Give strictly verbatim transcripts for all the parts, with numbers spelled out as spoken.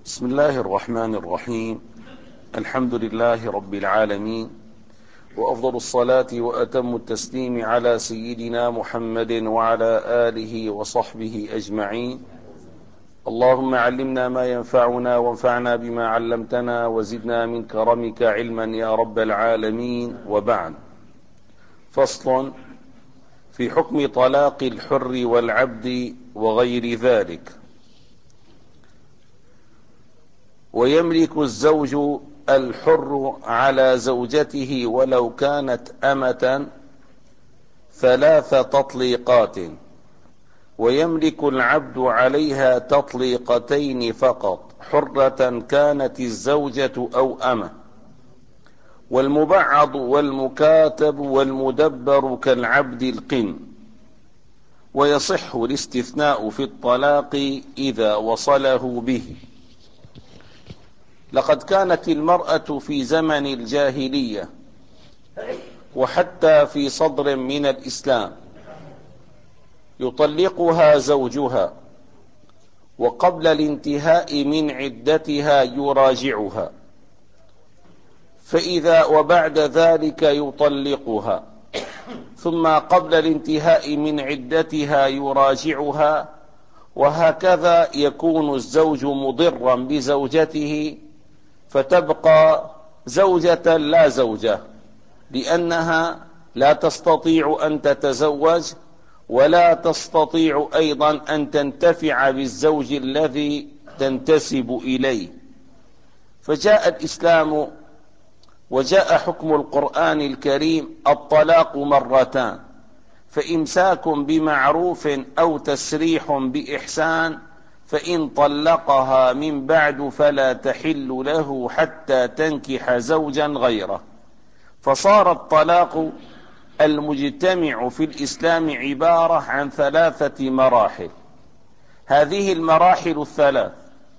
بسم الله الرحمن الرحيم. الحمد لله رب العالمين، وأفضل الصلاة وأتم التسليم على سيدنا محمد وعلى آله وصحبه أجمعين. اللهم علمنا ما ينفعنا وانفعنا بما علمتنا وزدنا من كرمك علما يا رب العالمين. وبعد، فصل في حكم طلاق الحر والعبد وغير ذلك. ويملك الزوج الحر على زوجته ولو كانت أمة ثلاث تطليقات، ويملك العبد عليها تطليقتين فقط، حرة كانت الزوجة أو أمة. والمبعض والمكاتب والمدبر كالعبد القن. ويصح الاستثناء في الطلاق إذا وصله به. لقد كانت المرأة في زمن الجاهلية وحتى في صدر من الإسلام يطلقها زوجها، وقبل الانتهاء من عدتها يراجعها، فإذا وبعد ذلك يطلقها، ثم قبل الانتهاء من عدتها يراجعها، وهكذا يكون الزوج مضرا بزوجته، فتبقى زوجة لا زوجة، لأنها لا تستطيع أن تتزوج ولا تستطيع أيضا أن تنتفع بالزوج الذي تنتسب إليه. فجاء الإسلام وجاء حكم القرآن الكريم: الطلاق مرتان، فإمساك بمعروف أو تسريح بإحسان، فإن طلقها من بعد فلا تحل له حتى تنكح زوجا غيره. فصار الطلاق المجتمع في الإسلام عبارة عن ثلاثة مراحل. هذه المراحل الثلاث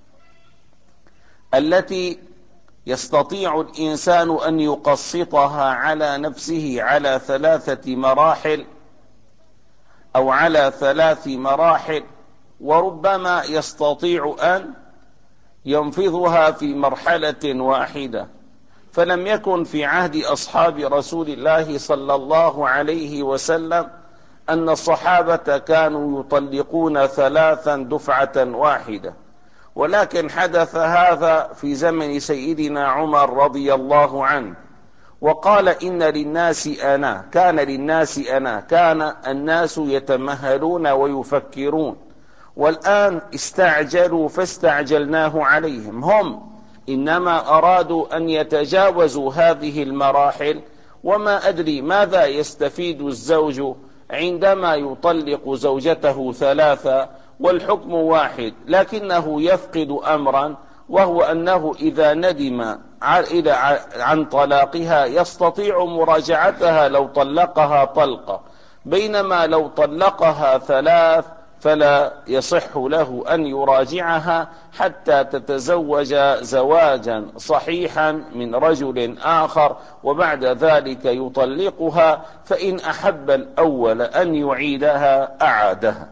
التي يستطيع الإنسان أن يقسطها على نفسه على ثلاثة مراحل أو على ثلاث مراحل، وربما يستطيع أن ينفذها في مرحلة واحدة. فلم يكن في عهد أصحاب رسول الله صلى الله عليه وسلم أن الصحابة كانوا يطلقون ثلاثا دفعة واحدة، ولكن حدث هذا في زمن سيدنا عمر رضي الله عنه، وقال: إن للناس أنا كان للناس أنا كان الناس يتمهلون ويفكرون، والآن استعجلوا فاستعجلناه عليهم. هم إنما أرادوا أن يتجاوزوا هذه المراحل، وما أدري ماذا يستفيد الزوج عندما يطلق زوجته ثلاثة والحكم واحد، لكنه يفقد أمرا، وهو أنه إذا ندم عن طلاقها يستطيع مراجعتها لو طلقها طلقة، بينما لو طلقها ثلاث فلا يصح له أن يراجعها حتى تتزوج زواجا صحيحا من رجل آخر، وبعد ذلك يطلقها، فإن أحب الأول أن يعيدها أعادها.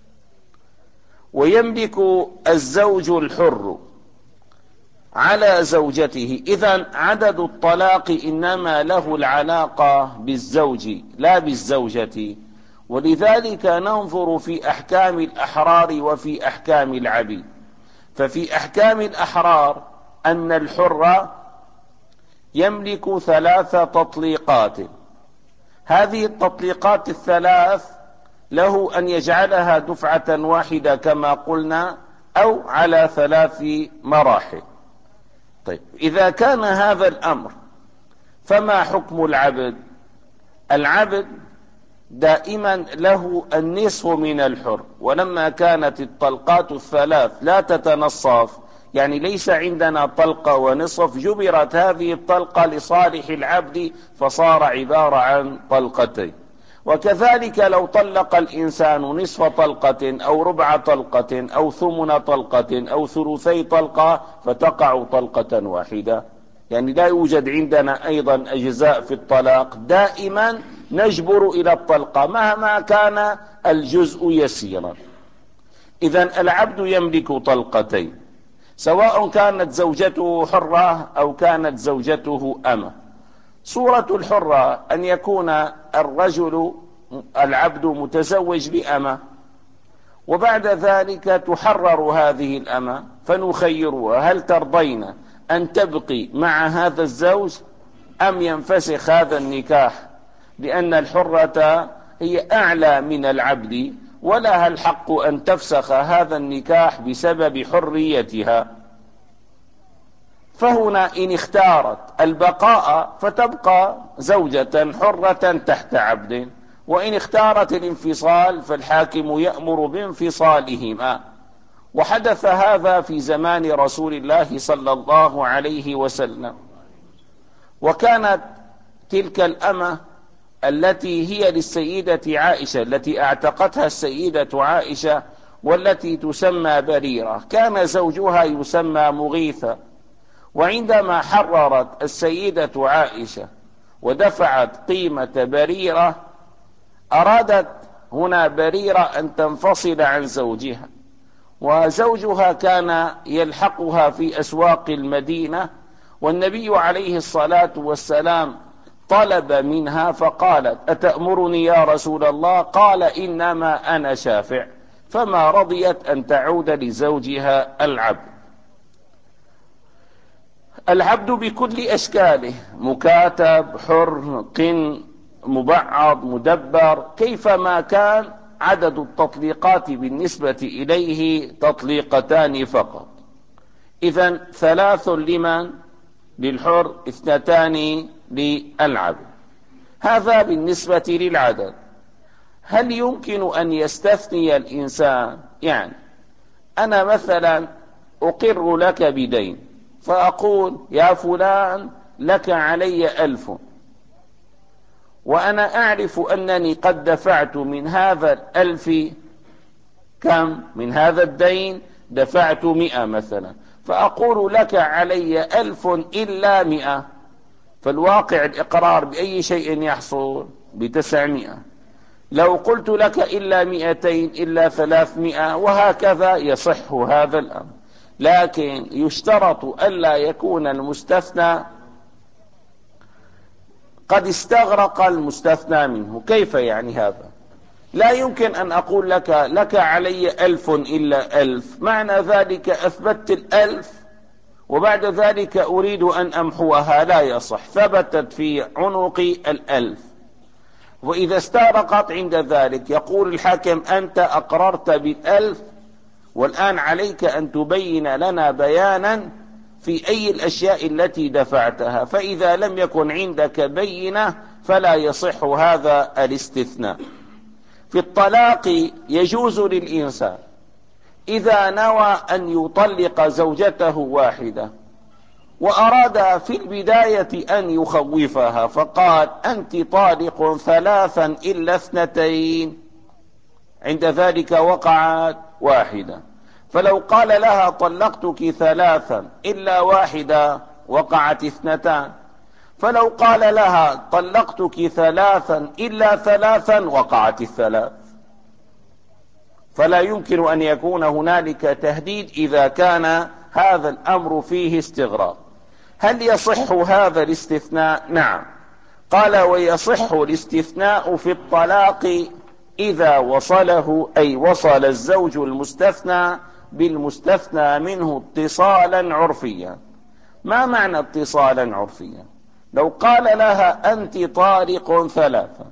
ويملك الزوج الحر على زوجته. إذن عدد الطلاق إنما له العلاقة بالزوج لا بالزوجة، ولذلك ننظر في أحكام الأحرار وفي أحكام العبيد. ففي أحكام الأحرار أن الحر يملك ثلاث تطليقات. هذه التطليقات الثلاث له أن يجعلها دفعة واحدة كما قلنا، أو على ثلاث مراحل. طيب، إذا كان هذا الأمر فما حكم العبد؟ العبد دائما له النصف من الحر، ولما كانت الطلقات الثلاث لا تتنصف، يعني ليس عندنا طلقة ونصف، جبرت هذه الطلقة لصالح العبد فصار عبارة عن طلقتين. وكذلك لو طلق الإنسان نصف طلقة أو ربع طلقة أو ثمن طلقة أو ثلثي طلقة فتقع طلقة واحدة. يعني لا يوجد عندنا أيضا أجزاء في الطلاق، دائما نجبر إلى الطلقة مهما كان الجزء يسيرا. إذن العبد يملك طلقتين، سواء كانت زوجته حرة أو كانت زوجته أمة. صورة الحرة أن يكون الرجل العبد متزوج بأمة، وبعد ذلك تحرر هذه الأمة فنخيرها: هل ترضين أن تبقي مع هذا الزوج أم ينفسخ هذا النكاح؟ لأن الحرة هي أعلى من العبد، ولها الحق أن تفسخ هذا النكاح بسبب حريتها. فهنا إن اختارت البقاء فتبقى زوجة حرة تحت عبد، وإن اختارت الانفصال فالحاكم يأمر بانفصالهما. وحدث هذا في زمان رسول الله صلى الله عليه وسلم. وكانت تلك الأمة التي هي للسيدة عائشة، التي اعتقتها السيدة عائشة، والتي تسمى بريرة، كان زوجها يسمى مغيثة. وعندما حررت السيدة عائشة ودفعت قيمة بريرة، أرادت هنا بريرة أن تنفصل عن زوجها، وزوجها كان يلحقها في أسواق المدينة، والنبي عليه الصلاة والسلام طلب منها فقالت: أتأمرني يا رسول الله؟ قال: إنما أنا شافع. فما رضيت أن تعود لزوجها العبد. العبد بكل أشكاله، مكاتب، حر، قن، مبعض، مدبر، كيفما كان، عدد التطليقات بالنسبة إليه تطليقتان فقط. إذن ثلاث لمن؟ للحر، اثنتان للعبد. هذا بالنسبة للعدد. هل يمكن أن يستثني الإنسان؟ يعني أنا مثلا أقر لك بدين، فأقول: يا فلان لك علي ألف، وأنا أعرف أنني قد دفعت من هذا الألف كم؟ من هذا الدين دفعت مئة مثلا، فأقول: لك علي ألف إلا مئة. فالواقع الإقرار بأي شيء يحصل؟ بتسعمائة. لو قلت لك إلا مئتين إلا ثلاثمائة، وهكذا يصح هذا الأمر. لكن يشترط ألا يكون المستثنى قد استغرق المستثنى منه. كيف يعني هذا؟ لا يمكن أن أقول لك: لك علي ألف إلا ألف، معنى ذلك أثبتت الألف وبعد ذلك أريد أن أمحوها، لا يصح، ثبتت في عنقي الألف. وإذا استغرقت عند ذلك يقول الحاكم: أنت أقررت بالألف، والآن عليك أن تبين لنا بيانا في أي الأشياء التي دفعتها. فإذا لم يكن عندك بينة فلا يصح هذا الاستثناء. في الطلاق يجوز للإنسان إذا نوى أن يطلق زوجته واحدة وأراد في البداية أن يخوفها، فقال: أنت طالق ثلاثا إلا اثنتين، عند ذلك وقعت واحدة. فلو قال لها: طلقتك ثلاثا إلا واحدة، وقعت اثنتان. فلو قال لها: طلقتك ثلاثا إلا ثلاثا، وقعت الثلاث. فلا يمكن أن يكون هنالك تهديد إذا كان هذا الأمر فيه استغراق. هل يصح هذا الاستثناء؟ نعم. قال: ويصح الاستثناء في الطلاق إذا وصله، أي وصل الزوج المستثنى بالمستثنى منه اتصالا عرفيا. ما معنى اتصالا عرفيا؟ لو قال لها: أنت طالق ثلاثا،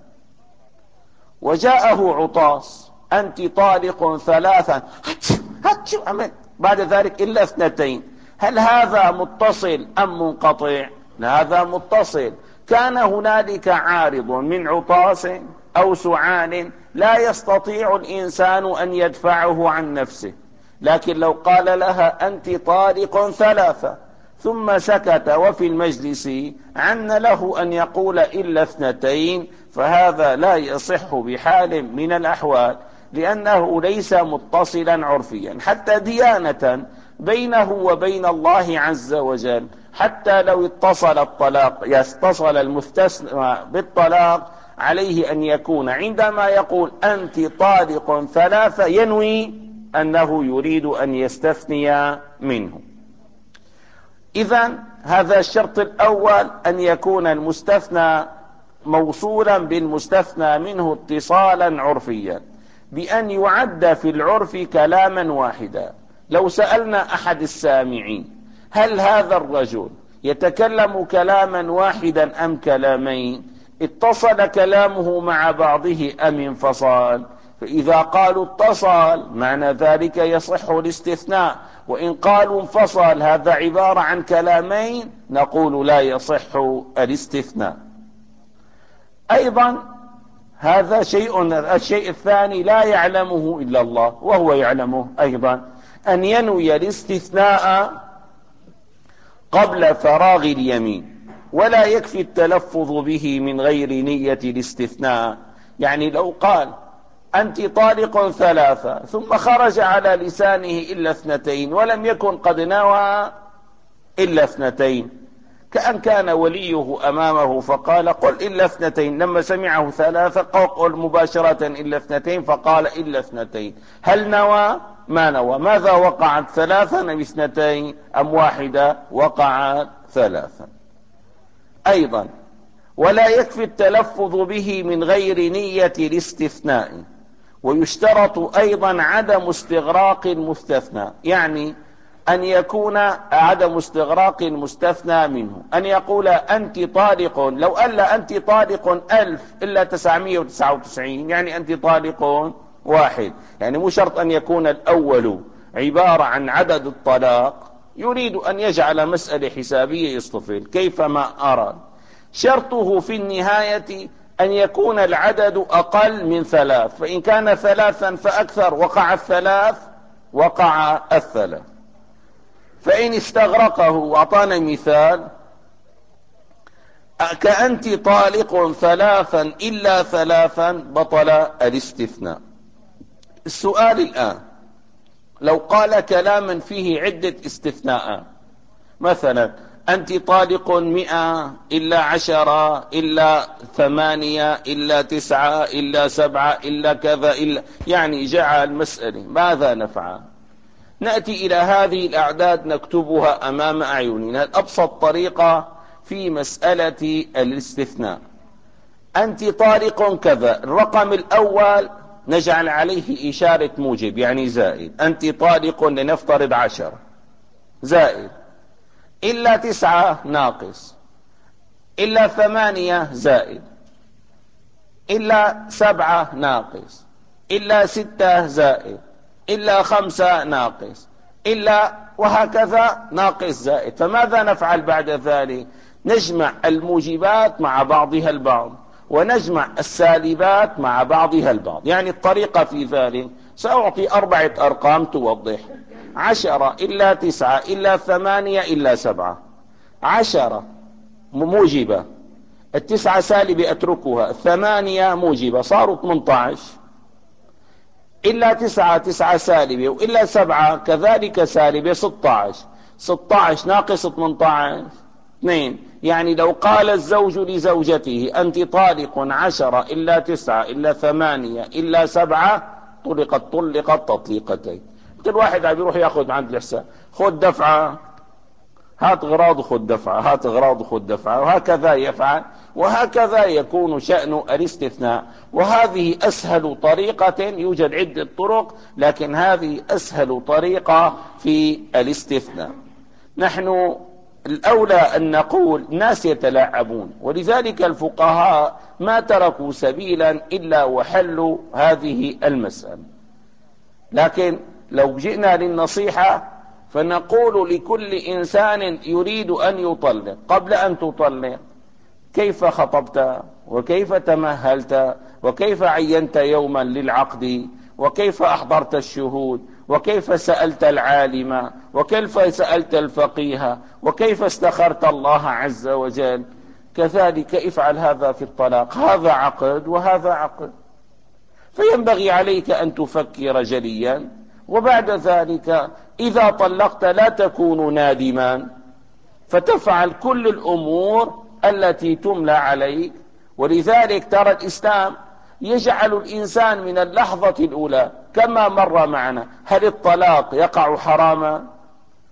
وجاءه عطاس: أنت طالق ثلاثا، بعد ذلك إلا اثنتين، هل هذا متصل أم منقطع؟ هذا متصل. كان هنالك عارض من عطاس أو سعال لا يستطيع الإنسان أن يدفعه عن نفسه. لكن لو قال لها: أنت طالق ثلاثة، ثم سكت وفي المجلس عن له أن يقول إلا اثنتين، فهذا لا يصح بحال من الأحوال، لأنه ليس متصلا عرفيا. حتى ديانة بينه وبين الله عز وجل، حتى لو اتصل الطلاق يتصل المستثنى بالطلاق، عليه أن يكون عندما يقول أنت طالق ثلاثة ينوي أنه يريد أن يستثني منه. إذن هذا الشرط الأول، أن يكون المستثنى موصولا بالمستثنى منه اتصالا عرفيا، بأن يعد في العرف كلاما واحدا. لو سألنا أحد السامعين هل هذا الرجل يتكلم كلاما واحدا أم كلامين، اتصل كلامه مع بعضه أم انفصل؟ فإذا قالوا اتصل معنى ذلك يصح الاستثناء، وإن قالوا انفصل هذا عبارة عن كلامين نقول لا يصح الاستثناء. أيضا هذا شيء. الشيء الثاني لا يعلمه إلا الله، وهو يعلمه أيضا، أن ينوي الاستثناء قبل فراغ اليمين، ولا يكفي التلفظ به من غير نية الاستثناء. يعني لو قال أنت طالق ثلاثة ثم خرج على لسانه إلا اثنتين ولم يكن قد نوى إلا اثنتين، كأن كان وليه أمامه فقال قل إلا اثنتين، لما سمعه ثلاثة قل مباشرة إلا اثنتين فقال إلا اثنتين، هل نوى؟ ما نوى. ماذا وقعت؟ ثلاثة أم اثنتين أم واحدة؟ وقعت ثلاثة. أيضا ولا يكفي التلفظ به من غير نية الاستثناء، ويشترط أيضا عدم استغراق المستثنى، يعني أن يكون عدم استغراق المستثنى منه، أن يقول أنت طالق، لو قال أنت طالق ألف إلا تسعمائة وتسعة وتسعين يعني أنت طالق واحد، يعني مو شرط أن يكون الأول عبارة عن عدد الطلاق، يريد أن يجعل مسألة حسابية يصطفل كيفما أراد. شرطه في النهاية أن يكون العدد أقل من ثلاث، فإن كان ثلاثا فأكثر وقع الثلاث وقع الثلاث. فإن استغرقه، وأعطانا مثال كأنت طالق ثلاثا إلا ثلاثا بطل الاستثناء. السؤال الآن لو قال كلاما فيه عدة استثناءات، مثلا أنت طالق مئة إلا عشرة إلا ثمانية إلا تسعة إلا سبعة إلا كذا إلا، يعني جعل مسألة ماذا نفعل؟ نأتي إلى هذه الأعداد نكتبها أمام أعيننا. أبسط طريقة في مسألة الاستثناء، أنت طالق كذا، الرقم الأول نجعل عليه إشارة موجب يعني زائد، أنت طالق لنفترض عشرة زائد، إلا تسعة ناقص، إلا ثمانية زائد، إلا سبعة ناقص، إلا ستة زائد، إلا خمسة ناقص، إلا وهكذا ناقص زائد. فماذا نفعل بعد ذلك؟ نجمع الموجبات مع بعضها البعض، ونجمع السالبات مع بعضها البعض. يعني الطريقة في ذلك سأعطي أربعة أرقام توضح: عشرة إلا تسعة إلا ثمانية إلا سبعة. عشرة موجبة، التسعة سالبة أتركها، الثمانية موجبة صاروا ثمانية عشر، إلا تسعة تسعة سالبة، وإلا سبعة كذلك سالبة ستة عشر، ستة عشر ناقص ثمانية عشر اثنين. يعني لو قال الزوج لزوجته أنت طالق عشرة إلا تسعة إلا ثمانية إلا سبعة، طلقت طلقت تطليقتين. كل واحد عم يروح ياخذ عند الحساب، خذ دفعة، هات غراض وخذ دفعة، هات غراض وخذ دفعة، وهكذا يفعل، وهكذا يكون شأن الاستثناء. وهذه أسهل طريقة، يوجد عدة طرق لكن هذه أسهل طريقة في الاستثناء. نحن الأولى أن نقول الناس يتلاعبون، ولذلك الفقهاء ما تركوا سبيلا إلا وحلوا هذه المسألة. لكن لو جئنا للنصيحة فنقول لكل إنسان يريد أن يطلق قبل أن تطلق: كيف خطبت؟ وكيف تمهلت؟ وكيف عينت يوما للعقد؟ وكيف أحضرت الشهود؟ وكيف سألت العالم؟ وكيف سألت الفقيه؟ وكيف استخرت الله عز وجل؟ كذلك افعل هذا في الطلاق، هذا عقد وهذا عقد. فينبغي عليك أن تفكر جليا، وبعد ذلك إذا طلقت لا تكون نادما، فتفعل كل الأمور التي تملى عليك. ولذلك ترى الإسلام يجعل الإنسان من اللحظة الأولى كما مر معنا: هل الطلاق يقع حراما؟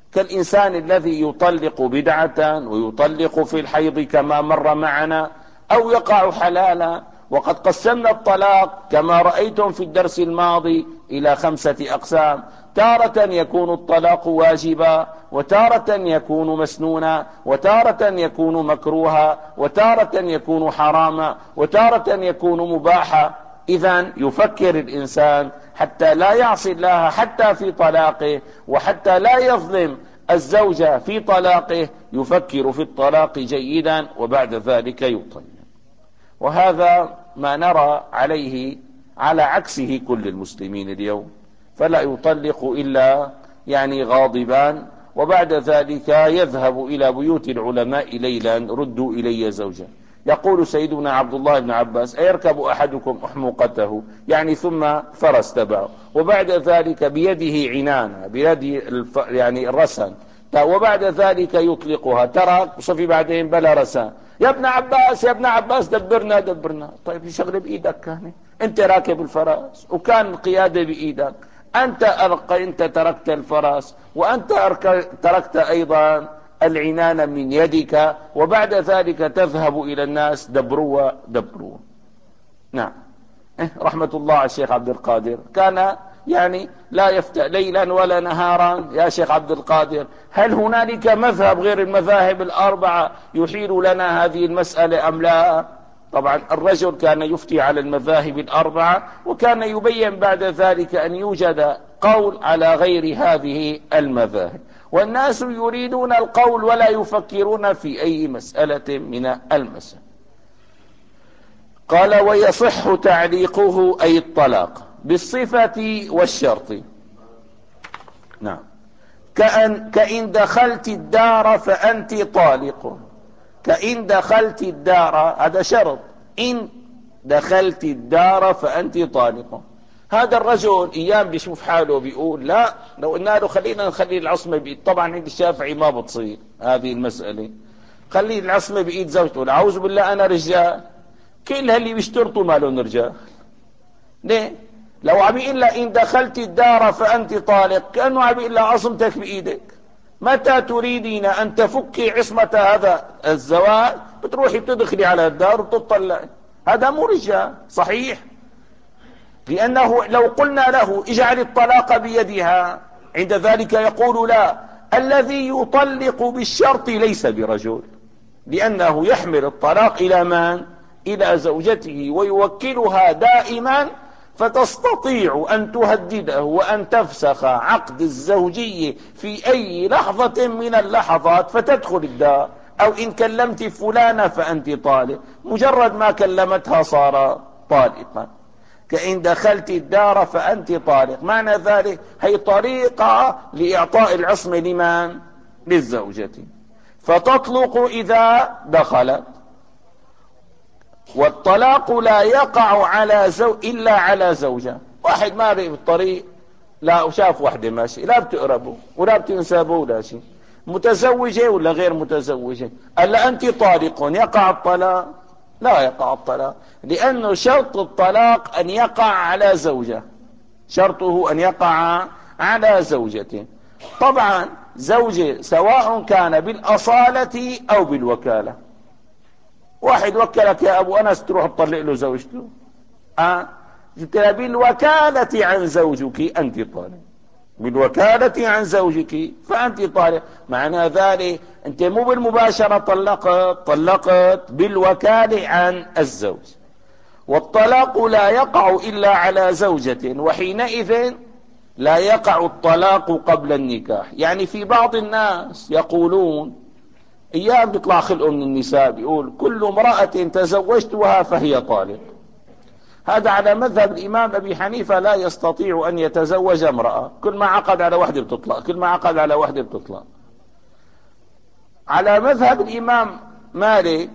كالإنسان الذي يطلق بدعة ويطلق في الحيض كما مر معنا، أو يقع حلالا. وقد قسمنا الطلاق كما رأيتم في الدرس الماضي إلى خمسة أقسام: تارة يكون الطلاق واجبا، وتارة يكون مسنونا، وتارة يكون مكروها، وتارة يكون حراما، وتارة يكون مباحا. إذن يفكر الإنسان حتى لا يعصي الله حتى في طلاقه، وحتى لا يظلم الزوجة في طلاقه، يفكر في الطلاق جيدا وبعد ذلك يطلق. وهذا ما نرى عليه على عكسه كل المسلمين اليوم، فلا يطلق إلا يعني غاضبان، وبعد ذلك يذهب إلى بيوت العلماء ليلا: ردوا إلي زوجا. يقول سيدنا عبد الله بن عباس: أيركب أحدكم أحمقته، يعني ثم فرس تبعه، وبعد ذلك بيده عنانة، بيده الف... يعني الرسن، وبعد ذلك يطلقها، ترك وصفي بعدين بلا رسن. يا ابن عباس يا ابن عباس دبرنا دبرنا. طيب شغل بإيدك، كان انت راكب الفرس وكان القيادة بإيدك، أنت ألقى أنت تركت الفرس، وأنت تركت أيضا العنان من يدك، وبعد ذلك تذهب إلى الناس: دبروا دبروا. نعم، رحمة الله على الشيخ عبد القادر، كان يعني لا يفتأ ليلا ولا نهارا. يا شيخ عبد القادر، هل هنالك مذهب غير المذاهب الأربعة يحيل لنا هذه المسألة أم لا؟ طبعا الرجل كان يفتي على المذاهب الأربعة، وكان يبين بعد ذلك أن يوجد قول على غير هذه المذاهب، والناس يريدون القول ولا يفكرون في أي مسألة من المسائل. قال: ويصح تعليقه أي الطلاق بالصفة والشرط. نعم، كأن, كإن دخلت الدار فأنت طالق. كإن دخلت الدار هذا شرط، إن دخلت الدار فأنت طالق. هذا الرجل ايام بيشوف حاله بيقول: لا، لو قلنا له خلينا نخلي العصمة بإيد، طبعا عند الشافعي ما بتصير هذه المسألة، خلي العصمة بإيد زوجته. أعوذ بالله، أنا رجال، كل اللي بيشترطوا ما لهم رجال. ليه؟ لو عم يقول لها إن دخلت الدار فأنت طالق، كأنه عم يقول لها عصمتك بإيدك، متى تريدين أن تفكي عصمة هذا الزواج بتروحي بتدخلي على الدار وبتطلعي. هذا مو رجال صحيح، لأنه لو قلنا له اجعل الطلاق بيدها، عند ذلك يقول: لا، الذي يطلق بالشرط ليس برجل، لأنه يحمل الطلاق إلى من؟ إلى زوجته، ويوكلها دائما، فتستطيع أن تهدده وأن تفسخ عقد الزوجية في أي لحظة من اللحظات، فتدخل الدار. أو إن كلمت فلانة فأنت طالق، مجرد ما كلمتها صار طالقا. كإن دخلت الدار فأنت طالق، معنى ذلك هي طريقة لإعطاء العصمة لمن؟ للزوجة، فتطلق إذا دخلت. والطلاق لا يقع على زو إلا على زوجة. واحد ماري بالطريق، لا وشاف واحدة ماشي، لا بتقربه ولا بتنسابه ولا شيء، متزوجة ولا غير متزوجة، قال لا أنت طالق، يقع الطلاق؟ لا يقع الطلاق، لأنه شرط الطلاق أن يقع على زوجة، شرطه أن يقع على زوجته. طبعا زوجة سواء كان بالأصالة أو بالوكالة. واحد وكلك يا أبو أنس تروح تطلق له زوجته، آه بالوكالة عن زوجك أنت طالق، بالوكالة عن زوجك فأنت طالق. معنى ذلك أنت مو بالمباشرة طلقت، طلقت بالوكالة عن الزوج. والطلاق لا يقع إلا على زوجة، وحينئذ لا يقع الطلاق قبل النكاح. يعني في بعض الناس يقولون، ايام بيطلع خلقه من النساء، بيقول كل امرأة تزوجتها فهي طالق. هذا على مذهب الامام ابي حنيفة، لا يستطيع ان يتزوج امرأة، كل ما عقد على واحدة بتطلق، كل ما عقد على واحدة بتطلق. على مذهب الامام مالك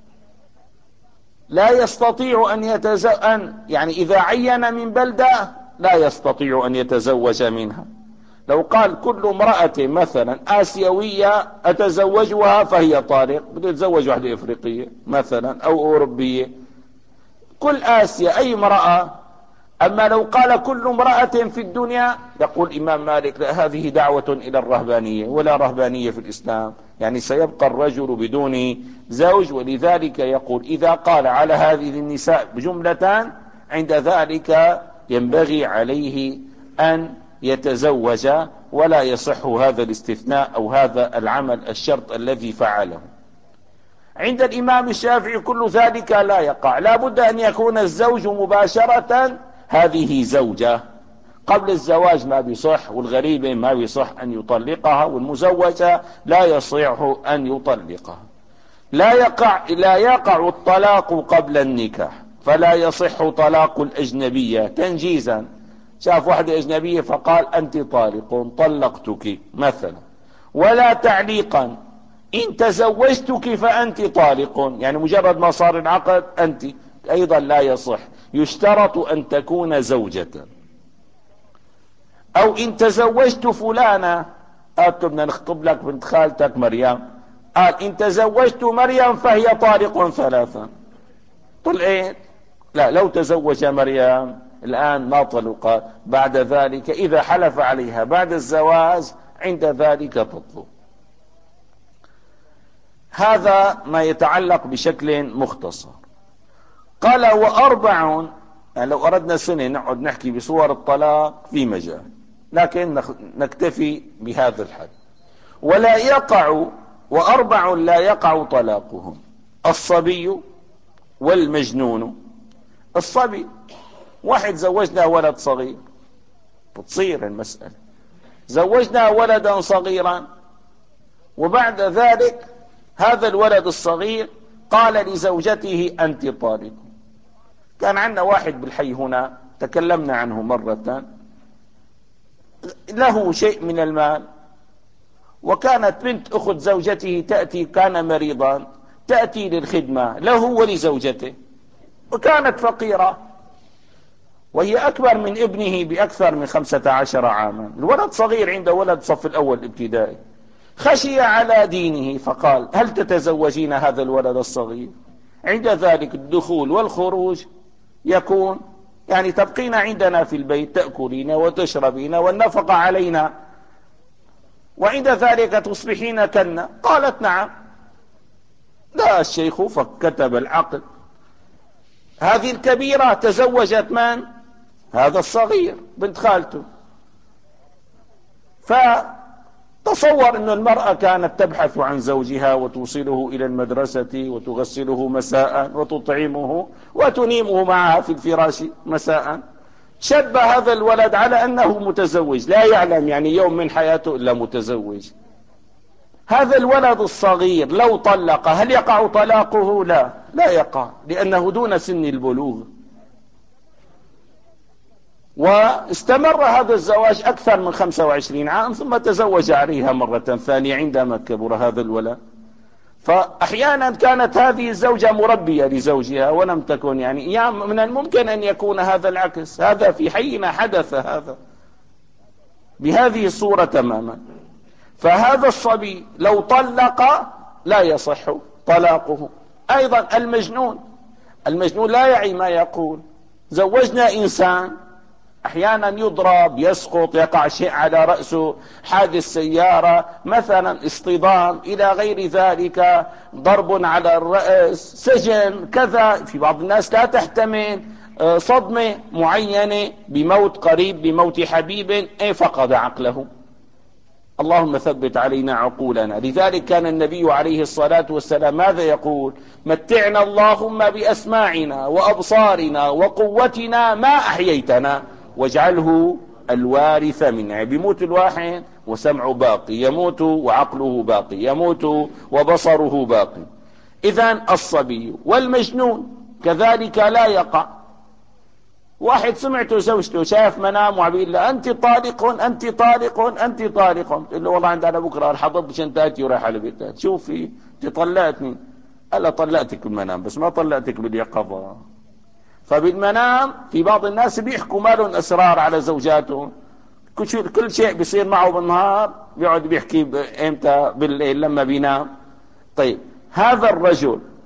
لا يستطيع ان يتزوج، أن يعني اذا عين من بلدة لا يستطيع ان يتزوج منها. لو قال كل امرأة مثلا آسيوية أتزوجها فهي طالق، بده يتزوج واحدة إفريقية مثلا أو أوروبية، كل آسيا أي امرأة أما لو قال كل امرأة في الدنيا، يقول الإمام مالك لا، هذه دعوة إلى الرهبانية، ولا رهبانية في الإسلام، يعني سيبقى الرجل بدون زوج. ولذلك يقول إذا قال على هذه النساء بجملة، عند ذلك ينبغي عليه أن يتزوج، ولا يصح هذا الاستثناء أو هذا العمل الشرط الذي فعله. عند الإمام الشافعي كل ذلك لا يقع، لا بد أن يكون الزوج مباشرة هذه زوجة، قبل الزواج ما بيصح، والغريبة ما بيصح أن يطلقها، والمزوجة لا يصح أن يطلقها. لا يقع لا يقع الطلاق قبل النكاح، فلا يصح طلاق الأجنبية تنجيزا. شاف واحدة أجنبية فقال أنت طالق، طلقتك مثلا. ولا تعليقا، إن تزوجتك فأنت طالق، يعني مجرد ما صار العقد أنت، أيضا لا يصح، يشترط أن تكون زوجة. أو إن تزوجت فلانة، قالت بدنا نخطب لك بنت خالتك مريم، قال إن تزوجت مريم فهي طالق ثلاثا. طلقين؟ لا، لو تزوج مريم الآن ما طلق، بعد ذلك إذا حلف عليها بعد الزواج عند ذلك تطلق. هذا ما يتعلق بشكل مختصر. قال وأربع، يعني لو أردنا سنة نقعد نحكي بصور الطلاق في مجال، لكن نكتفي بهذا الحد. ولا يقع، وأربع لا يقع طلاقهم: الصبي والمجنون. الصبي، واحد زوجنا ولد صغير، بتصير المسألة زوجنا ولدا صغيرا، وبعد ذلك هذا الولد الصغير قال لزوجته أنت طالق. كان عندنا واحد بالحي هنا تكلمنا عنه مرة، له شيء من المال، وكانت بنت أخت زوجته تأتي، كان مريضا، تأتي للخدمة له ولزوجته، وكانت فقيرة، وهي أكبر من ابنه بأكثر من خمسة عشر عاما. الولد صغير، عنده ولد صف الأول ابتدائي، خشي على دينه فقال هل تتزوجين هذا الولد الصغير؟ عند ذلك الدخول والخروج يكون، يعني تبقين عندنا في البيت تأكلين وتشربين والنفقة علينا، وعند ذلك تصبحين كنا. قالت نعم. لا، الشيخ فكتب العقد. هذه الكبيرة تزوجت من؟ هذا الصغير، بنت خالته. فتصور أن المرأة كانت تبحث عن زوجها وتوصله إلى المدرسة وتغسله مساء وتطعمه وتنيمه معها في الفراش مساء. شب هذا الولد على أنه متزوج، لا يعلم يعني يوم من حياته إلا متزوج. هذا الولد الصغير لو طلق هل يقع طلاقه؟ لا، لا يقع، لأنه دون سن البلوغ. واستمر هذا الزواج أكثر من خمسة وعشرين عام، ثم تزوج عليها مرة ثانية عندما كبر هذا الولد. فأحيانا كانت هذه الزوجة مربية لزوجها ولم تكن، يعني من الممكن أن يكون هذا العكس. هذا في حينا حدث هذا بهذه الصورة تماما. فهذا الصبي لو طلق لا يصح طلاقه. أيضا المجنون، المجنون لا يعي ما يقول. زوجنا إنسان أحيانا يضرب، يسقط، يقع شيء على رأسه، حادث سيارة مثلا، اصطدام إلى غير ذلك، ضرب على الرأس، سجن، كذا. في بعض الناس لا تحتمل صدمة معينة بموت قريب، بموت حبيب، فقد عقله. اللهم ثبت علينا عقولنا. لذلك كان النبي عليه الصلاة والسلام ماذا يقول؟ متعنا اللهم بأسماعنا وأبصارنا وقوتنا ما أحييتنا واجعله الوارث منا. بيموت الواحد وسمعه باقي، يموت وعقله باقي، يموت وبصره باقي. إذن الصبي والمجنون كذلك لا يقع. واحد سمعته زوجته شاف منام وعبيل له أنت طالق أنت طالق أنت طالق، قل له والله عندنا بكرة الحضر شنتاتي ورايح على بيتها. شوفي انت طلقتني. ألا طلقتك بالمنام بس ما طلقتك باليقظة. فبالمنام في بعض الناس بيحكوا ما لهم أسرار على زوجاتهم، كل شيء بيصير معه بالنهار بيقعد بيحكي امتى بالليل لما بينام. طيب هذا الرجل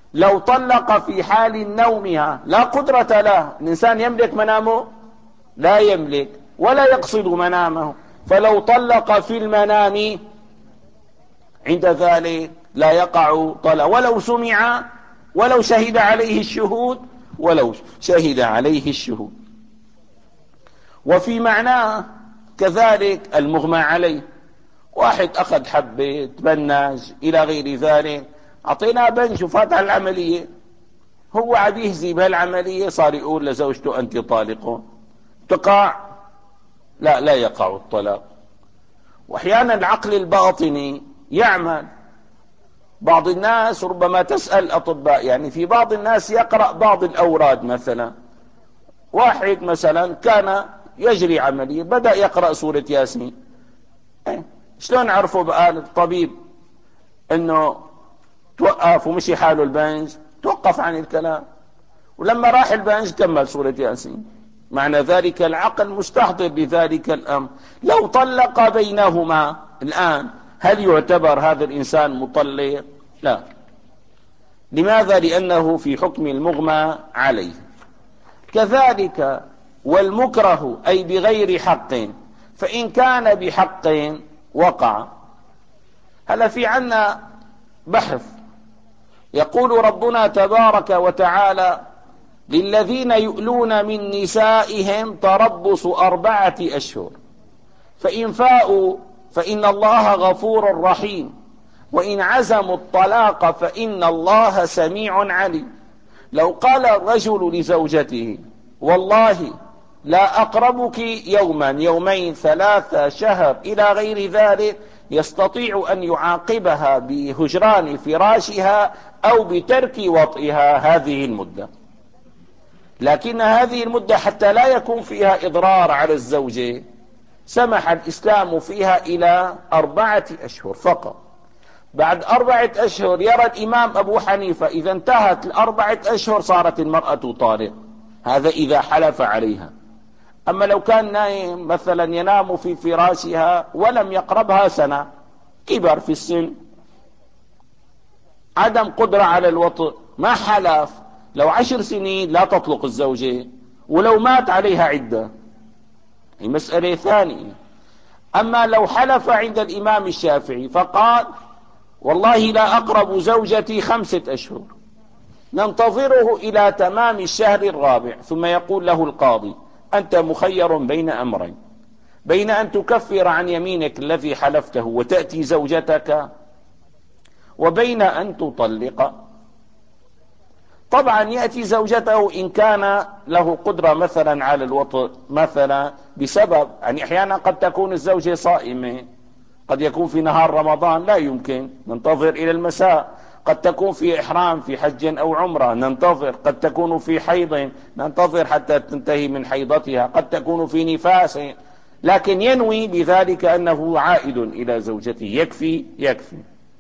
لو طلق في حال نومها لا قدرة له، الإنسان يملك منامه؟ لا يملك ولا يقصد منامه، فلو طلق في المنام عند ذلك لا يقع طلاق، ولو سمع، ولو شهد عليه الشهود، ولو شهد عليه الشهود. وفي معناه كذلك المغمى عليه، واحد أخذ حبة تبنج إلى غير ذلك، أعطيناه بنج وفات العملية، هو عم يهزي بهالعملية صار يقول لزوجته أنت طالق، تقع؟ لا، لا يقع الطلاق. وأحيانا العقل الباطني يعمل. بعض الناس ربما تسأل الأطباء، يعني في بعض الناس يقرأ بعض الأوراد، مثلا واحد مثلا كان يجري عملية بدأ يقرأ سورة ياسين، إيه؟ شلون عرفوا بقى الطبيب انه توقف ومشي حاله البنج؟ توقف عن الكلام، ولما راح البنج كمل سورة ياسين. معنى ذلك العقل مستحضر بذلك الأمر. لو طلق بينهما الآن هل يعتبر هذا الإنسان مطلق؟ لا. لماذا؟ لأنه في حكم المغمى عليه. كذلك والمكره أي بغير حق، فإن كان بحق وقع. هلا في عنا بحث، يقول ربنا تبارك وتعالى: للذين يؤلون من نسائهم تربص أربعة أشهر، فإن فاءوا فإن الله غفور رحيم، وإن عزموا الطلاق فإن الله سميع عليم. لو قال الرجل لزوجته: والله لا أقربك يوما، يومين، ثلاثة، شهر، إلى غير ذلك، يستطيع أن يعاقبها بهجران فراشها أو بترك وطئها هذه المدة. لكن هذه المدة حتى لا يكون فيها إضرار على الزوجة سمح الإسلام فيها إلى أربعة أشهر فقط. بعد أربعة أشهر يرى الإمام أبو حنيفة إذا انتهت الأربعة أشهر صارت المرأة طالق، هذا إذا حلف عليها. أما لو كان نايم مثلا ينام في فراشها ولم يقربها سنة، كبر في السن، عدم قدرة على الوطء، ما حلف، لو عشر سنين لا تطلق الزوجة، ولو مات عليها عدة، هي مسألة ثانية. أما لو حلف عند الإمام الشافعي فقال: والله لا أقرب زوجتي خمسة أشهر، ننتظره إلى تمام الشهر الرابع، ثم يقول له القاضي: أنت مخير بين أمرين، بين أن تكفر عن يمينك الذي حلفته وتأتي زوجتك، وبين أن تطلق. طبعا يأتي زوجته إن كان له قدرة مثلا على الوطء، مثلا بسبب، يعني أحيانا قد تكون الزوجة صائمة، قد يكون في نهار رمضان لا يمكن، ننتظر إلى المساء. قد تكون في إحرام في حج أو عمرة، ننتظر. قد تكون في حيض، ننتظر حتى تنتهي من حيضتها. قد تكون في نفاس، لكن ينوي بذلك أنه عائد إلى زوجته، يكفي يكفي.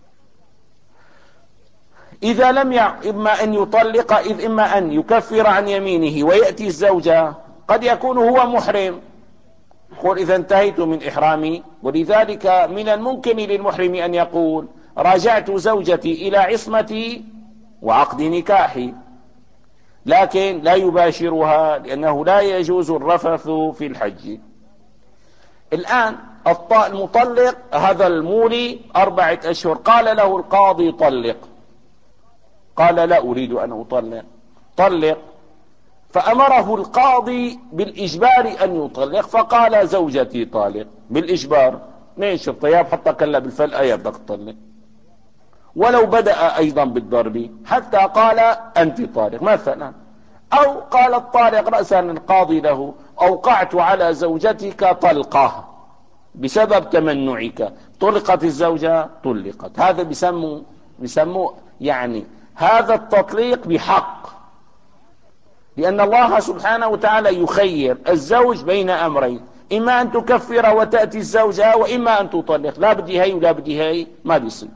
إذا لم ي... إما أن يطلق، إذ إما أن يكفر عن يمينه ويأتي الزوجة، قد يكون هو محرم، يقول: إذا انتهيت من إحرامي. ولذلك من الممكن للمحرم أن يقول: راجعت زوجتي إلى عصمتي وعقد نكاحي، لكن لا يباشرها، لأنه لا يجوز الرفث في الحج. الآن المطلق هذا المولي أربعة أشهر، قال له القاضي: طلق. قال: لا أريد أن أطلق. طلق. فأمره القاضي بالإجبار أن يطلق، فقال: زوجتي طالق بالإجبار. ليش الطياب حطك هلا بالفلقة يا بدك تطلق؟ ولو بدأ أيضا بالضرب حتى قال: أنت طالق مثلا. أو قال الطالق رأسا القاضي له: أوقعت على زوجتك طلقة بسبب تمنعك. طلقت الزوجة، طلقت. هذا بيسموا بيسموا يعني هذا التطليق بحق، لأن الله سبحانه وتعالى يخير الزوج بين أمرين: إما أن تكفر وتأتي الزوجة، وإما أن تطلق. لا بدي هي ولا بدي هي، ما بيصير.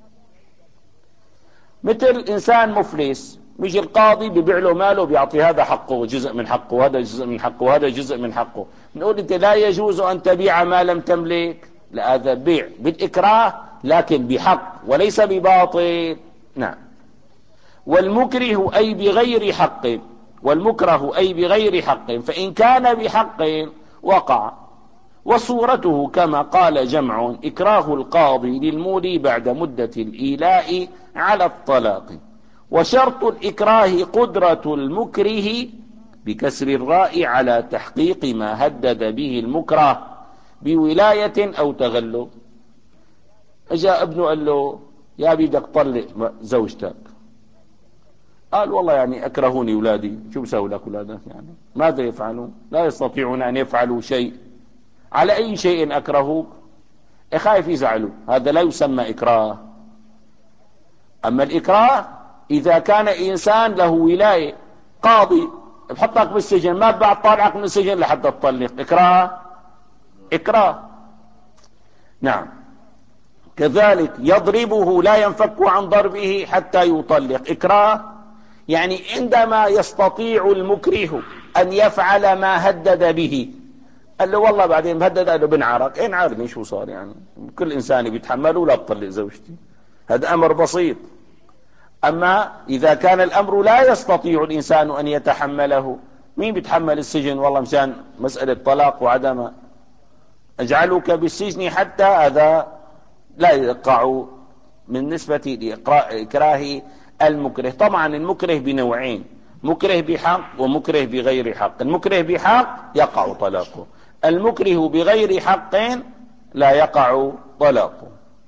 مثل إنسان مفلس، بيجي القاضي ببيع له ماله، بيعطي هذا حقه جزء من حقه، وهذا جزء من حقه، وهذا جزء من حقه. نقول: أنت لا يجوز أن تبيع ما لم تملك. لا، هذا بيع بالإكراه، لكن بحق وليس بباطل. نعم. والمكره أي بغير حق، والمكره أي بغير حق، فإن كان بحق وقع. وصورته كما قال جمع: إكراه القاضي للمولي بعد مدة الإيلاء على الطلاق. وشرط الإكراه قدرة المكره بكسر الراء على تحقيق ما هدد به المكره بولاية أو تغلب. أجا ابنه قال له: يا بدك طلق زوجتك. قال: والله يعني أكرهوني أولادي، شو بسوي لك أولادك يعني؟ ماذا يفعلون؟ لا يستطيعون أن يفعلوا شيء. على أي شيء أكرهوك؟ خايف يزعلوا، هذا لا يسمى إكراه. أما الإكراه إذا كان إنسان له ولاية، قاضي بحطك بالسجن، ما بعد طالعك من السجن لحتى تطلق، إكراه إكراه. نعم. كذلك يضربه لا ينفك عن ضربه حتى يطلق، إكراه. يعني عندما يستطيع المكره أن يفعل ما هدد به، قال له والله بعدين بهدد، قال له بنعرك. ايه نعرني شو صار يعني؟ كل انسان بيتحمله، ولا بطلق زوجتي، هذا امر بسيط. اما اذا كان الامر لا يستطيع الانسان ان يتحمله، مين بيتحمل السجن والله مشان مسألة طلاق وعدم؟ اجعلك بالسجن حتى، هذا لا يقع من نسبة لإكراه المكره. طبعا المكره بنوعين: مكره بحق ومكره بغير حق. المكره بحق يقع طلاقه، المكره بغير حق لا يقع طلاقه.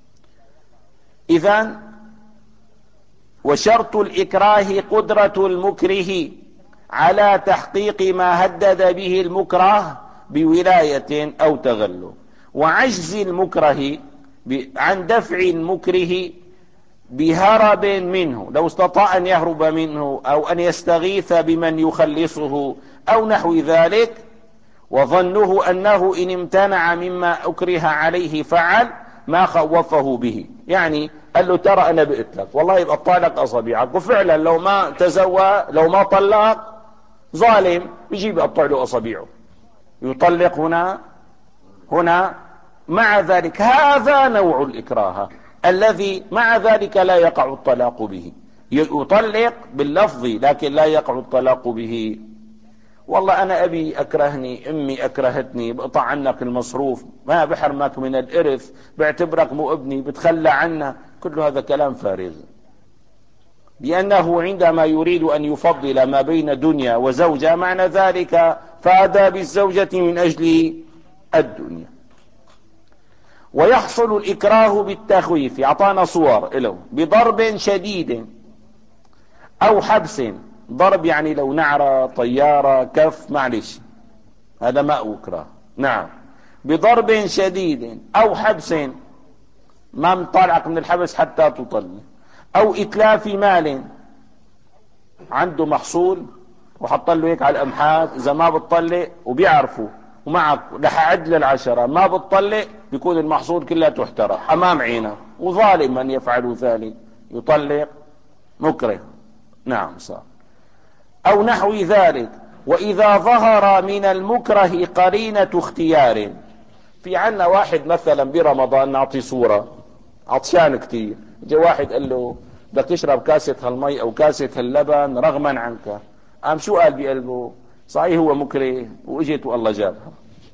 إذن وشرط الإكراه قدرة المكره على تحقيق ما هدد به المكره بولاية أو تغلب، وعجز المكره عن دفع المكره بهرب منه، لو استطاع أن يهرب منه أو أن يستغيث بمن يخلصه أو نحو ذلك، وظنه أنه إن امتنع مما أكره عليه فعل ما خوفه به. يعني قال له: ترى أنا بقيت لك والله يبقى طالق أصابعك، وفعلا لو ما تزوى، لو ما طلق، ظالم يجيب يقطع له أصابعه، يطلق هنا هنا. مع ذلك هذا نوع الإكراه الذي مع ذلك لا يقع الطلاق به، يطلق باللفظ لكن لا يقع الطلاق به. والله أنا أبي أكرهني، أمي أكرهتني، بقطع عنك المصروف، ما بحرمك من الإرث، بعتبرك مو ابني، بتخلى عنه. كل هذا كلام فارغ، لأنه عندما يريد أن يفضل ما بين دنيا وزوجة، معنى ذلك فادى بالزوجة من أجل الدنيا. ويحصل الإكراه بالتخويف، أعطانا صور له: بضرب شديد أو حبس. ضرب يعني لو نعرة، طيارة، كف، معلش هذا ما أكره. نعم. بضرب شديد أو حبس، ما مطالعك من الحبس حتى تطلق. أو إتلاف مال، عنده محصول وحط له هيك على الأمحات، إذا ما بتطلق وبيعرفوا ومعك رح أعد للعشرة، ما بتطلق بيكون المحصول كله تحترق أمام عينه، وظالم من يفعل ذلك، يطلق مكره. نعم صار. أو نحو ذلك. وإذا ظهر من المكره قرينة اختيار، في عنا واحد مثلا برمضان، نعطي صورة، عطشان كتير، جاء واحد قال له: بدك تشرب كاسة هالمي أو كاسة هاللبن رغما عنك. قام شو قال بقلبه؟ صحيح هو مكره، واجت والله جابها،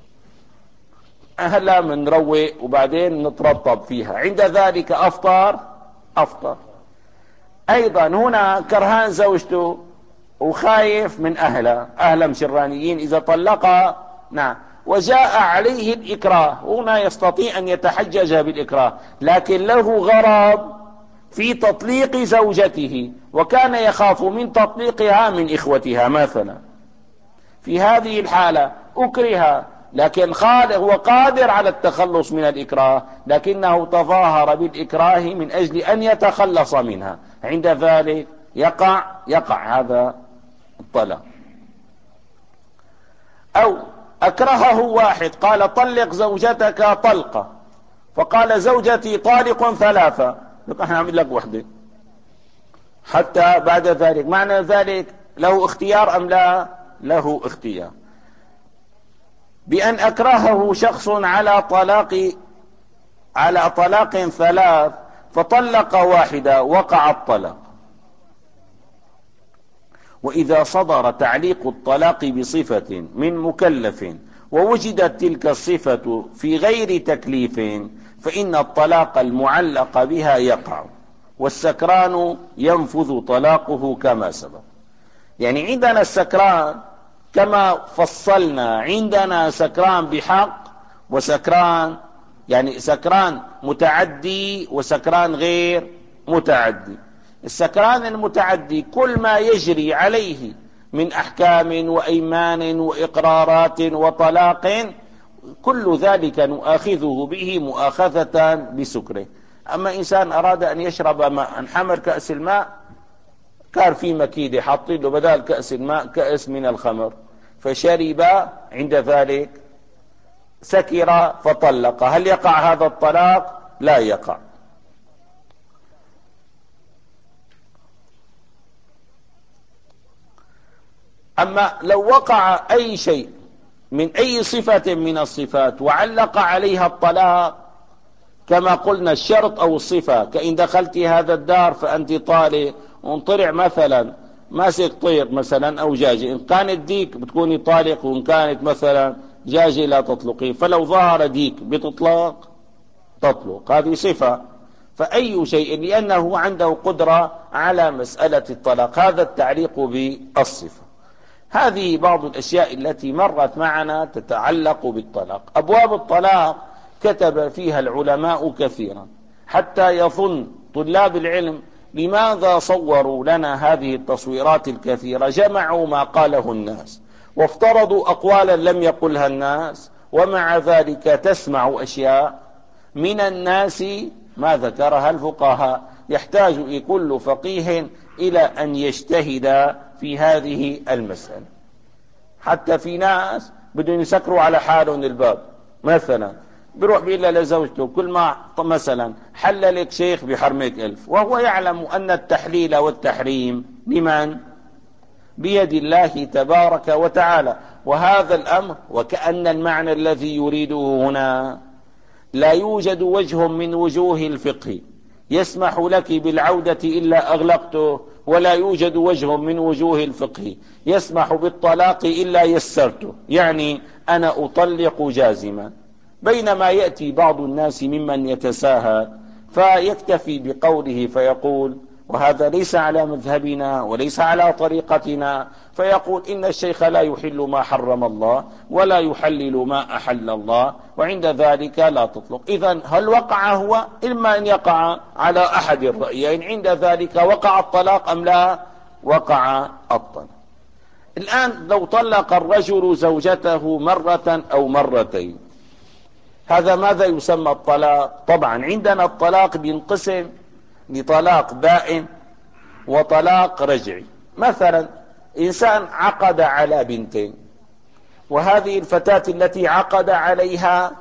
هلا منروق وبعدين نترطب فيها، عند ذلك أفطر أفطر. أيضا هنا كرهان زوجته وخايف من أهلها، أهلها مشرانيين إذا طلقها. نعم. وجاء عليه الإكراه، هنا يستطيع أن يتحجج بالإكراه، لكن له غرض في تطليق زوجته، وكان يخاف من تطليقها من إخوتها مثلا. في هذه الحالة أكره، لكن هو قادر على التخلص من الإكراه، لكنه تظاهر بالإكراه من أجل أن يتخلص منها، عند ذلك يقع يقع هذا الطلاق. أو أكرهه واحد، قال: طلق زوجتك طلقة، فقال: زوجتي طالق ثلاثة، نحن نعمل لك وحدة حتى بعد ذلك. معنى ذلك له اختيار أم لا؟ له اختيار. بأن أكرهه شخص على طلاق على طلاق ثلاث، فطلق واحدة، وقع الطلاق. وإذا صدر تعليق الطلاق بصفة من مكلف ووجدت تلك الصفة في غير تكليف فإن الطلاق المعلق بها يقع، والسكران ينفذ طلاقه كما سبق. يعني عندنا السكران كما فصلنا، عندنا سكران بحق وسكران، يعني سكران متعدي وسكران غير متعدي. السكران المتعدي كل ما يجري عليه من أحكام وأيمان وإقرارات وطلاق كل ذلك نؤاخذه به مؤاخذة بسكره. أما إنسان أراد أن يشرب ماء، حمر كأس الماء كان في مكيدة حاطين له بدال كأس الماء كأس من الخمر فشرب، عند ذلك سكر فطلق، هل يقع هذا الطلاق؟ لا يقع. أما لو وقع أي شيء من أي صفة من الصفات وعلق عليها الطلاق كما قلنا الشرط أو الصفة، كإن دخلت هذا الدار فأنت طالق، وانطلع مثلا ماسك طير مثلا أو جاجي، إن كانت ديك بتكوني طالق، وإن كانت مثلا جاجي لا تطلقين، فلو ظهر ديك بتطلق تطلق، هذه صفة. فأي شيء لأنه عنده قدرة على مسألة الطلاق، هذا التعليق بالصفة. هذه بعض الأشياء التي مرت معنا تتعلق بالطلاق. أبواب الطلاق كتب فيها العلماء كثيرا حتى يظن طلاب العلم لماذا صوروا لنا هذه التصويرات الكثيرة، جمعوا ما قاله الناس وافترضوا أقوالا لم يقلها الناس، ومع ذلك تسمع أشياء من الناس ما ذكرها الفقهاء. يحتاج كل فقيه إلى أن يجتهد في هذه المسألة. حتى في ناس بدهم يسكروا على حالهم الباب، مثلا بيروح بيقول لزوجته كل ما مثلا حللك شيخ بحرمك ألف، وهو يعلم أن التحليل والتحريم لمن؟ بيد الله تبارك وتعالى. وهذا الأمر وكأن المعنى الذي يريده هنا لا يوجد وجه من وجوه الفقه يسمح لك بالعودة إلا أغلقته، ولا يوجد وجه من وجوه الفقه يسمح بالطلاق إلا يسرته، يعني أنا أطلق جازما. بينما يأتي بعض الناس ممن يتساهل فيكتفي بقوله فيقول وهذا ليس على مذهبنا وليس على طريقتنا، فيقول إن الشيخ لا يحل ما حرم الله ولا يحلل ما أحل الله، وعند ذلك لا تطلق. إذن هل وقع هو؟ إما أن يقع على أحد الرأيين، عند ذلك وقع الطلاق أم لا؟ وقع الطلاق. الآن لو طلق الرجل زوجته مرة أو مرتين، هذا ماذا يسمى الطلاق؟ طبعا عندنا الطلاق بينقسم لطلاق بائن وطلاق رجعي. مثلا إنسان عقد على بنتين، وهذه الفتاة التي عقد عليها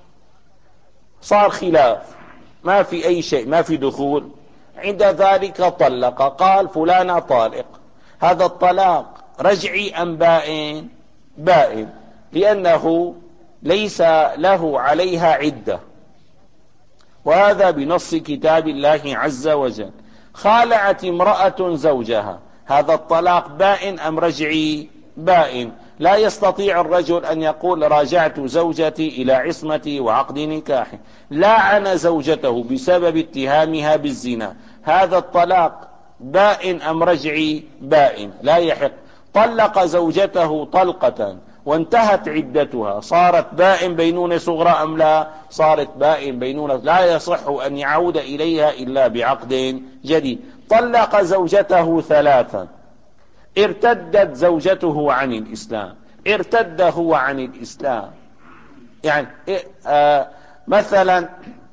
صار خلاف، ما في أي شيء، ما في دخول، عند ذلك طلق، قال فلانة طالق، هذا الطلاق رجعي أم بائن؟ بائن، لأنه ليس له عليها عدة، وهذا بنص كتاب الله عز وجل. خالعت امرأة زوجها، هذا الطلاق بائن أم رجعي؟ بائن. لا يستطيع الرجل أن يقول راجعت زوجتي إلى عصمتي وعقد نكاح، لاعن زوجته بسبب اتهامها بالزنا، هذا الطلاق بائن أم رجعي؟ بائن، لا يحق. طلق زوجته طلقة وانتهت عدتها، صارت بائن بينونة صغرى أم لا؟ صارت بائن بينونة، لا يصح أن يعود إليها إلا بعقد جديد. طلق زوجته ثلاثا، ارتدت زوجته عن الإسلام، ارتد هو عن الإسلام، يعني آه مثلا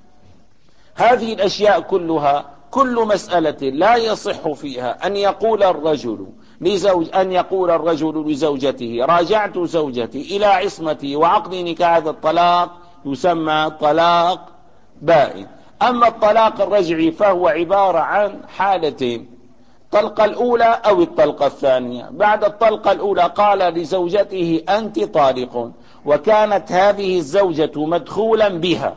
هذه الأشياء كلها كل مسألة لا يصح فيها أن يقول الرجل لزوج أن يقول الرجل لزوجته راجعت زوجتي إلى عصمتي وعقد نكاح، هذا الطلاق يسمى طلاق بائن. أما الطلاق الرجعي فهو عبارة عن حالتين، الطلقة الأولى أو الطلقة الثانية. بعد الطلقة الأولى قال لزوجته أنت طالق، وكانت هذه الزوجة مدخولا بها،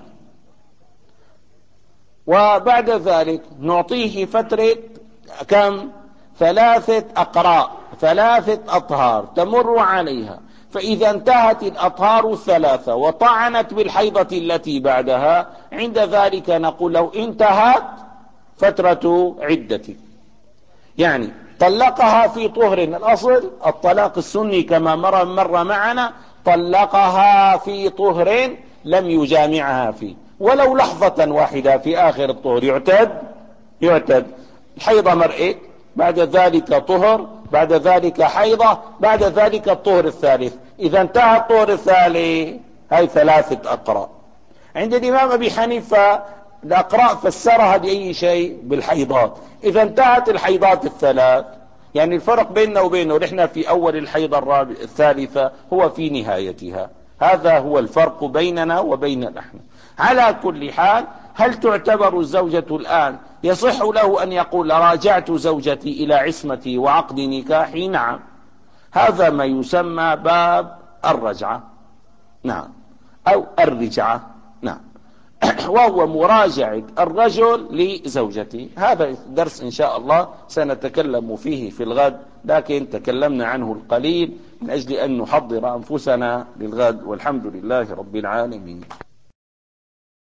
وبعد ذلك نعطيه فترة كم؟ ثلاثة أقراء ثلاثة أطهار تمر عليها، فإذا انتهت الأطهار الثلاثة وطعنت بالحيضة التي بعدها، عند ذلك نقول لو انتهت فترة عدتك، يعني طلقها في طهر، الأصل الطلاق السني كما مر, مر معنا، طلقها في طهر لم يجامعها فيه ولو لحظة واحدة في آخر الطهر يعتد يعتد الحيضة مرئت، بعد ذلك طهر، بعد ذلك حيضة، بعد ذلك الطهر الثالث، إذا انتهى الطهر الثالث هاي ثلاثة أقراء. عند الإمام أبي حنيفة الأقراء فسرها بأي شيء؟ بالحيضات. إذا انتهت الحيضات الثلاث، يعني الفرق بيننا وبينه نحن في أول الحيضة الرابعة الثالثة هو في نهايتها، هذا هو الفرق بيننا وبين الأحناف. على كل حال، هل تعتبر الزوجة الآن يصح له أن يقول راجعت زوجتي إلى عصمتي وعقد نكاحي؟ نعم، هذا ما يسمى باب الرجعة، نعم، أو الرجعة، نعم، وهو مراجعة الرجل لزوجته. هذا درس إن شاء الله سنتكلم فيه في الغد، لكن تكلمنا عنه القليل من أجل أن نحضر أنفسنا للغد، والحمد لله رب العالمين.